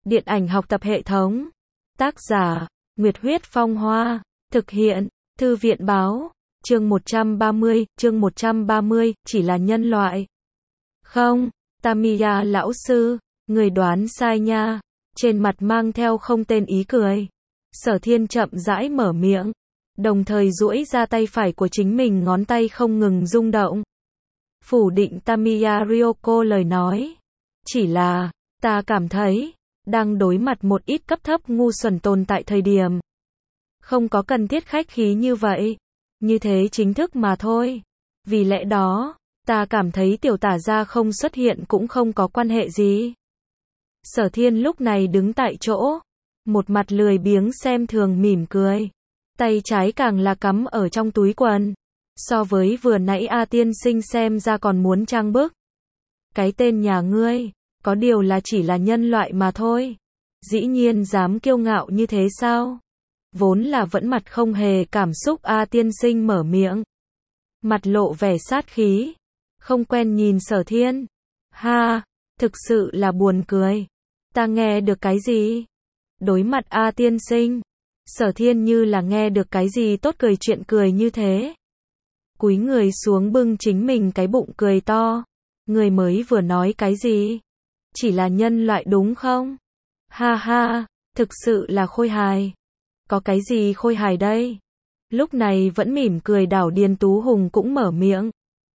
Điện ảnh học tập hệ thống. Tác giả, Nguyệt Huyết Phong Hoa. Thực hiện, Thư viện Báo. Chương 130, chỉ là nhân loại. Không, Tamiya lão sư, người đoán sai nha. Trên mặt mang theo không tên ý cười. Sở Thiên chậm rãi mở miệng, đồng thời duỗi ra tay phải của chính mình, ngón tay không ngừng rung động. Phủ định Tamiya Ryoko lời nói. Chỉ là, ta cảm thấy, đang đối mặt một ít cấp thấp ngu xuẩn tồn tại thời điểm. Không có cần thiết khách khí như vậy. Như thế chính thức mà thôi. Vì lẽ đó, ta cảm thấy tiểu tả gia không xuất hiện cũng không có quan hệ gì. Sở Thiên lúc này đứng tại chỗ, một mặt lười biếng xem thường mỉm cười. Tay trái càng là cắm ở trong túi quần. So với vừa nãy A tiên sinh xem ra còn muốn trang bức. Cái tên nhà ngươi, có điều là chỉ là nhân loại mà thôi. Dĩ nhiên dám kiêu ngạo như thế sao? Vốn là vẫn mặt không hề cảm xúc A tiên sinh mở miệng. Mặt lộ vẻ sát khí. Không quen nhìn Sở Thiên. Ha, thực sự là buồn cười. Ta nghe được cái gì? Đối mặt A tiên sinh. Sở Thiên như là nghe được cái gì tốt, cười chuyện cười như thế. Cúi người xuống bưng chính mình cái bụng cười to. Người mới vừa nói cái gì? Chỉ là nhân loại đúng không? Ha ha, thực sự là khôi hài. Có cái gì khôi hài đây? Lúc này vẫn mỉm cười đảo Điền Tú Hùng cũng mở miệng.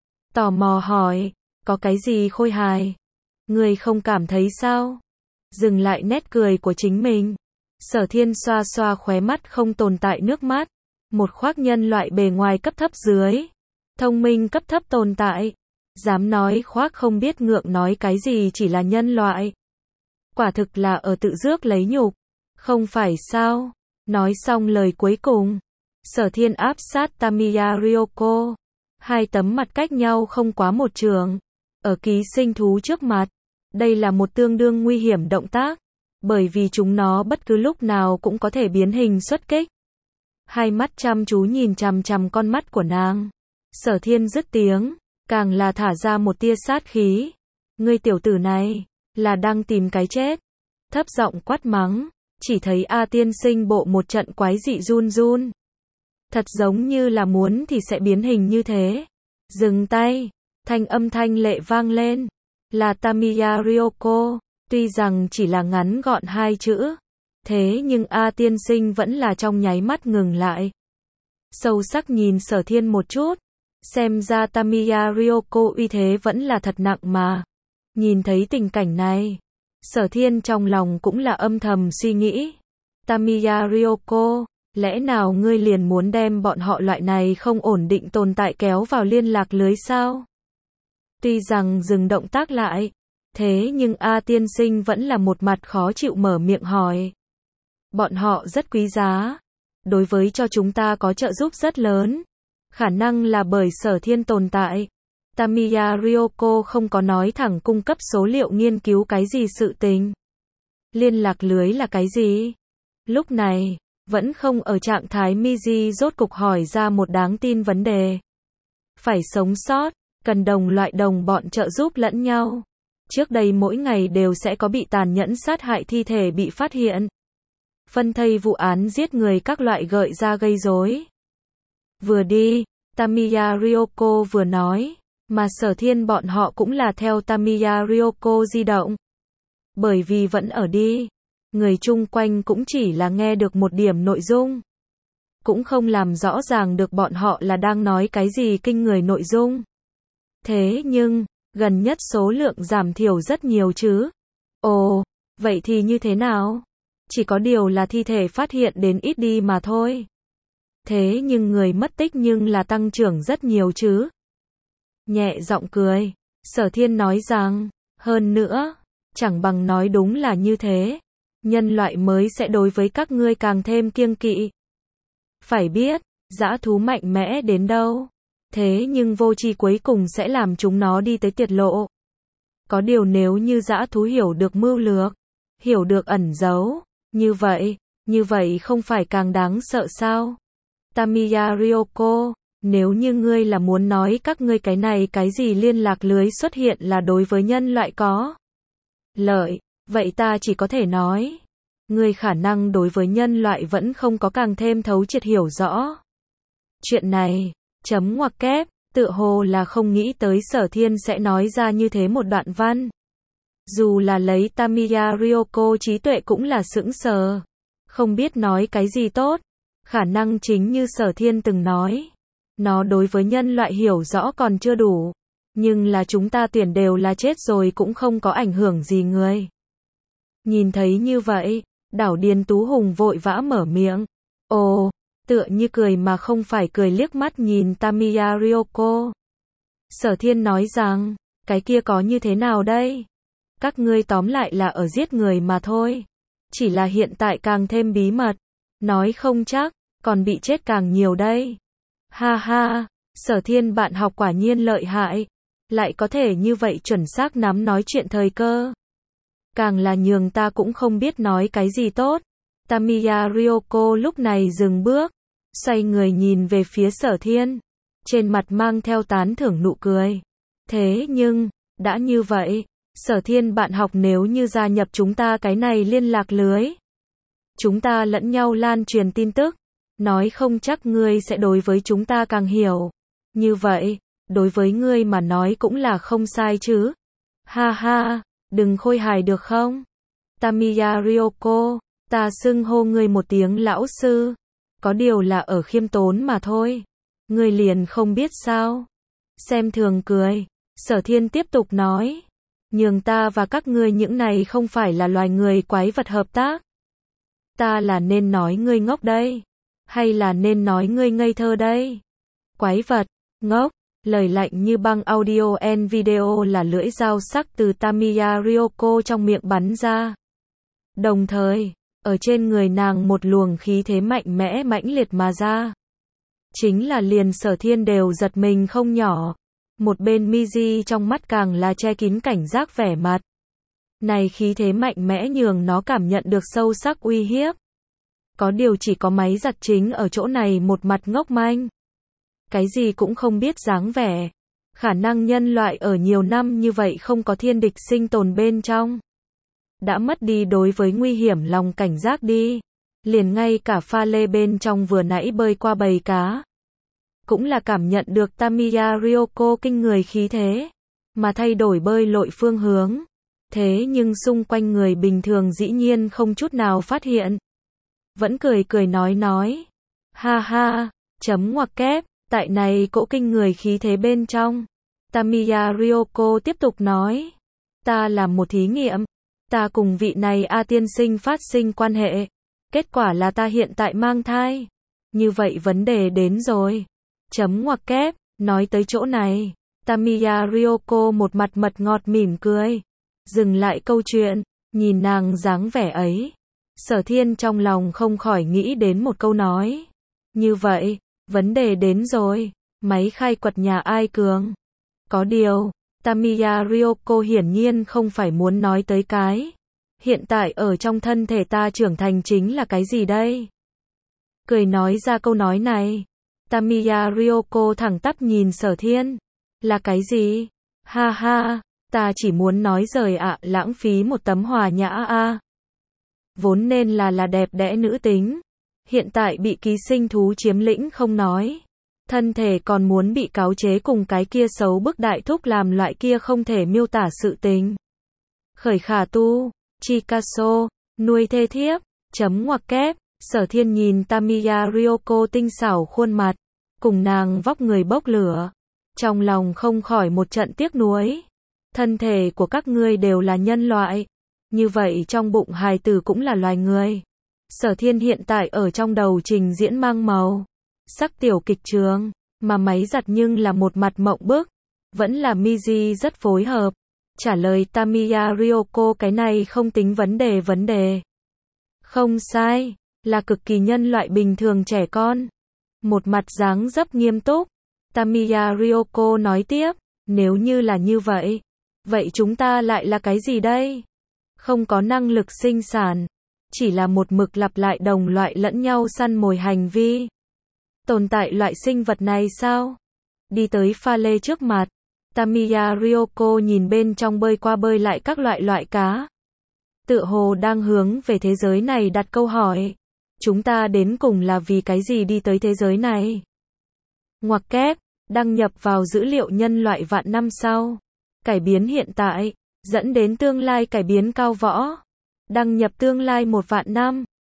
Tò mò hỏi, có cái gì khôi hài? Người không cảm thấy sao? Dừng lại nét cười của chính mình. Sở Thiên xoa xoa khóe mắt không tồn tại nước mắt. Một khoác nhân loại bề ngoài cấp thấp dưới. Thông minh cấp thấp tồn tại. Dám nói khoác không biết ngượng nói cái gì chỉ là nhân loại. Quả thực là ở tự rước lấy nhục. Không phải sao? Nói xong lời cuối cùng. Sở Thiên áp sát Tamiya Ryoko. Hai tấm mặt cách nhau không quá một trượng. Ở ký sinh thú trước mặt. Đây là một tương đương nguy hiểm động tác. Bởi vì chúng nó bất cứ lúc nào cũng có thể biến hình xuất kích. Hai mắt chăm chú nhìn chằm chằm con mắt của nàng. Sở Thiên dứt tiếng, càng là thả ra một tia sát khí. Ngươi tiểu tử này, là đang tìm cái chết. Thấp giọng quát mắng, chỉ thấy A tiên sinh bộ một trận quái dị run run. Thật giống như là muốn thì sẽ biến hình như thế. Dừng tay, thanh âm thanh lệ vang lên. Là Tamiya Ryoko. Tuy rằng chỉ là ngắn gọn hai chữ, thế nhưng A tiên sinh vẫn là trong nháy mắt ngừng lại. Sâu sắc nhìn Sở Thiên một chút, xem ra Tamiya Ryoko uy thế vẫn là thật nặng mà. Nhìn thấy tình cảnh này, Sở Thiên trong lòng cũng là âm thầm suy nghĩ. Tamiya Ryoko, lẽ nào ngươi liền muốn đem bọn họ loại này không ổn định tồn tại kéo vào liên lạc lưới sao? Tuy rằng dừng động tác lại, thế nhưng A tiên sinh vẫn là một mặt khó chịu mở miệng hỏi. Bọn họ rất quý giá. Đối với cho chúng ta có trợ giúp rất lớn. Khả năng là bởi Sở Thiên tồn tại. Tamiya Ryoko không có nói thẳng cung cấp số liệu nghiên cứu cái gì sự tình. Liên lạc lưới là cái gì? Lúc này, vẫn không ở trạng thái Miji rốt cục hỏi ra một đáng tin vấn đề. Phải sống sót, cần đồng loại đồng bọn trợ giúp lẫn nhau. Trước đây mỗi ngày đều sẽ có bị tàn nhẫn sát hại thi thể bị phát hiện. Phân thây vụ án giết người các loại gợi ra gây rối. Vừa đi, Tamiya Ryoko vừa nói, mà Sở Thiên bọn họ cũng là theo Tamiya Ryoko di động. Bởi vì vẫn ở đi, người chung quanh cũng chỉ là nghe được một điểm nội dung. Cũng không làm rõ ràng được bọn họ là đang nói cái gì kinh người nội dung. Thế nhưng, gần nhất số lượng giảm thiểu rất nhiều chứ. Ồ, vậy thì như thế nào? Chỉ có điều là thi thể phát hiện đến ít đi mà thôi. Thế nhưng người mất tích nhưng là tăng trưởng rất nhiều chứ. Nhẹ giọng cười, Sở Thiên nói rằng, hơn nữa, chẳng bằng nói đúng là như thế. Nhân loại mới sẽ đối với các ngươi càng thêm kiêng kỵ. Phải biết, dã thú mạnh mẽ đến đâu. Thế nhưng vô tri cuối cùng sẽ làm chúng nó đi tới tiệt lộ. Có điều nếu như dã thú hiểu được mưu lược, hiểu được ẩn giấu, như vậy không phải càng đáng sợ sao? Tamiya Ryoko, nếu như ngươi là muốn nói các ngươi cái này cái gì liên lạc lưới xuất hiện là đối với nhân loại có lợi, Vậy ta chỉ có thể nói, ngươi khả năng đối với nhân loại vẫn không có càng thêm thấu triệt hiểu rõ. Chuyện này, chấm ngoặc kép, tựa hồ là không nghĩ tới Sở Thiên sẽ nói ra như thế một đoạn văn. Dù là lấy Tamiya Ryoko trí tuệ cũng là sững sờ. Không biết nói cái gì tốt. Khả năng chính như Sở Thiên từng nói. Nó đối với nhân loại hiểu rõ còn chưa đủ. Nhưng là chúng ta tuyển đều là chết rồi cũng không có ảnh hưởng gì người. Nhìn thấy như vậy, Đảo Điền Tú Hùng vội vã mở miệng. Ồ, tựa như cười mà không phải cười liếc mắt nhìn Tamiya Ryoko. Sở Thiên nói rằng, cái kia có như thế nào đây? Các ngươi tóm lại là ở giết người mà thôi. Chỉ là hiện tại càng thêm bí mật. Nói không chắc, còn bị chết càng nhiều đây. Ha ha, Sở Thiên bạn học quả nhiên lợi hại. Lại có thể như vậy chuẩn xác nắm nói chuyện thời cơ. Càng là nhường ta cũng không biết nói cái gì tốt. Tamiya Ryoko lúc này dừng bước. Xoay người nhìn về phía Sở Thiên. Trên mặt mang theo tán thưởng nụ cười. Thế nhưng, đã như vậy, Sở Thiên bạn học nếu như gia nhập chúng ta cái này liên lạc lưới. Chúng ta lẫn nhau lan truyền tin tức. Nói không chắc ngươi sẽ đối với chúng ta càng hiểu. Như vậy, đối với ngươi mà nói cũng là không sai chứ. Ha ha, đừng khôi hài được không? Tamiya Ryoko, ta xưng hô ngươi một tiếng lão sư. Có điều là ở khiêm tốn mà thôi. Ngươi liền không biết sao. Xem thường cười. Sở Thiên tiếp tục nói. Nhường ta và các ngươi những này không phải là loài người quái vật hợp tác. Ta là nên nói ngươi ngốc đây. Hay là nên nói ngươi ngây thơ đây? Quái vật, ngốc, lời lạnh như băng audio and video là lưỡi dao sắc từ Tamiya Ryoko trong miệng bắn ra. Đồng thời, ở trên người nàng một luồng khí thế mạnh mẽ mãnh liệt mà ra. Chính là liền Sở Thiên đều giật mình không nhỏ. Một bên Miji trong mắt càng là che kín cảnh giác vẻ mặt. Này khí thế mạnh mẽ nhường nó cảm nhận được sâu sắc uy hiếp. Có điều chỉ có máy giặt chính ở chỗ này một mặt ngốc manh. Cái gì cũng không biết dáng vẻ. Khả năng nhân loại ở nhiều năm như vậy không có thiên địch sinh tồn bên trong. Đã mất đi đối với nguy hiểm lòng cảnh giác đi. Liền ngay cả pha lê bên trong vừa nãy bơi qua bầy cá. Cũng là cảm nhận được Tamiya Ryoko kinh người khí thế. Mà thay đổi bơi lội phương hướng. Thế nhưng xung quanh người bình thường dĩ nhiên không chút nào phát hiện. Vẫn cười cười nói. Ha ha, chấm ngoặc kép, tại này cỗ kinh người khí thế bên trong. Tamiya Ryoko tiếp tục nói. Ta làm một thí nghiệm. Ta cùng vị này A tiên sinh phát sinh quan hệ. Kết quả là ta hiện tại mang thai. Như vậy vấn đề đến rồi. Chấm ngoặc kép, nói tới chỗ này. Tamiya Ryoko một mặt mật ngọt mỉm cười. Dừng lại câu chuyện, nhìn nàng dáng vẻ ấy. Sở Thiên trong lòng không khỏi nghĩ đến một câu nói. Như vậy, vấn đề đến rồi, máy khai quật nhà ai cường? Có điều, Tamiya Ryoko hiển nhiên không phải muốn nói tới cái. Hiện tại ở trong thân thể ta trưởng thành chính là cái gì đây? Cười nói ra câu nói này. Tamiya Ryoko thẳng tắp nhìn Sở Thiên. Là cái gì? Ha ha, ta chỉ muốn nói rời ạ, lãng phí một tấm hòa nhã a. Vốn nên là đẹp đẽ nữ tính. Hiện tại bị ký sinh thú chiếm lĩnh không nói. Thân thể còn muốn bị cáo chế cùng cái kia xấu bức đại thúc làm loại kia không thể miêu tả sự tình. Khởi khả tu, Chikaso, nuôi thê thiếp, chấm ngoặc kép, Sở Thiên nhìn Tamiya Ryoko tinh xảo khuôn mặt, cùng nàng vóc người bốc lửa. Trong lòng không khỏi một trận tiếc nuối. Thân thể của các ngươi đều là nhân loại. Như vậy trong bụng hài tử cũng là loài người. Sở Thiên hiện tại ở trong đầu trình diễn mang màu sắc tiểu kịch trường, mà máy giặt nhưng là một mặt mộng bức. Vẫn là Miji rất phối hợp. Trả lời Tamiya Ryoko cái này không tính vấn đề. Không sai, là cực kỳ nhân loại bình thường trẻ con. Một mặt dáng dấp nghiêm túc. Tamiya Ryoko nói tiếp, nếu như là như vậy, vậy chúng ta lại là cái gì đây? Không có năng lực sinh sản, chỉ là một mực lặp lại đồng loại lẫn nhau săn mồi hành vi. Tồn tại loại sinh vật này sao? Đi tới pha lê trước mặt, Tamiya Ryoko nhìn bên trong bơi qua bơi lại các loại cá. tựa hồ đang hướng về thế giới này đặt câu hỏi. Chúng ta đến cùng là vì cái gì đi tới thế giới này? Ngoặc kép, đăng nhập vào dữ liệu nhân loại vạn năm sau. Cải biến hiện tại, dẫn đến tương lai cải biến cao võ. Đăng nhập tương lai 1 vạn năm.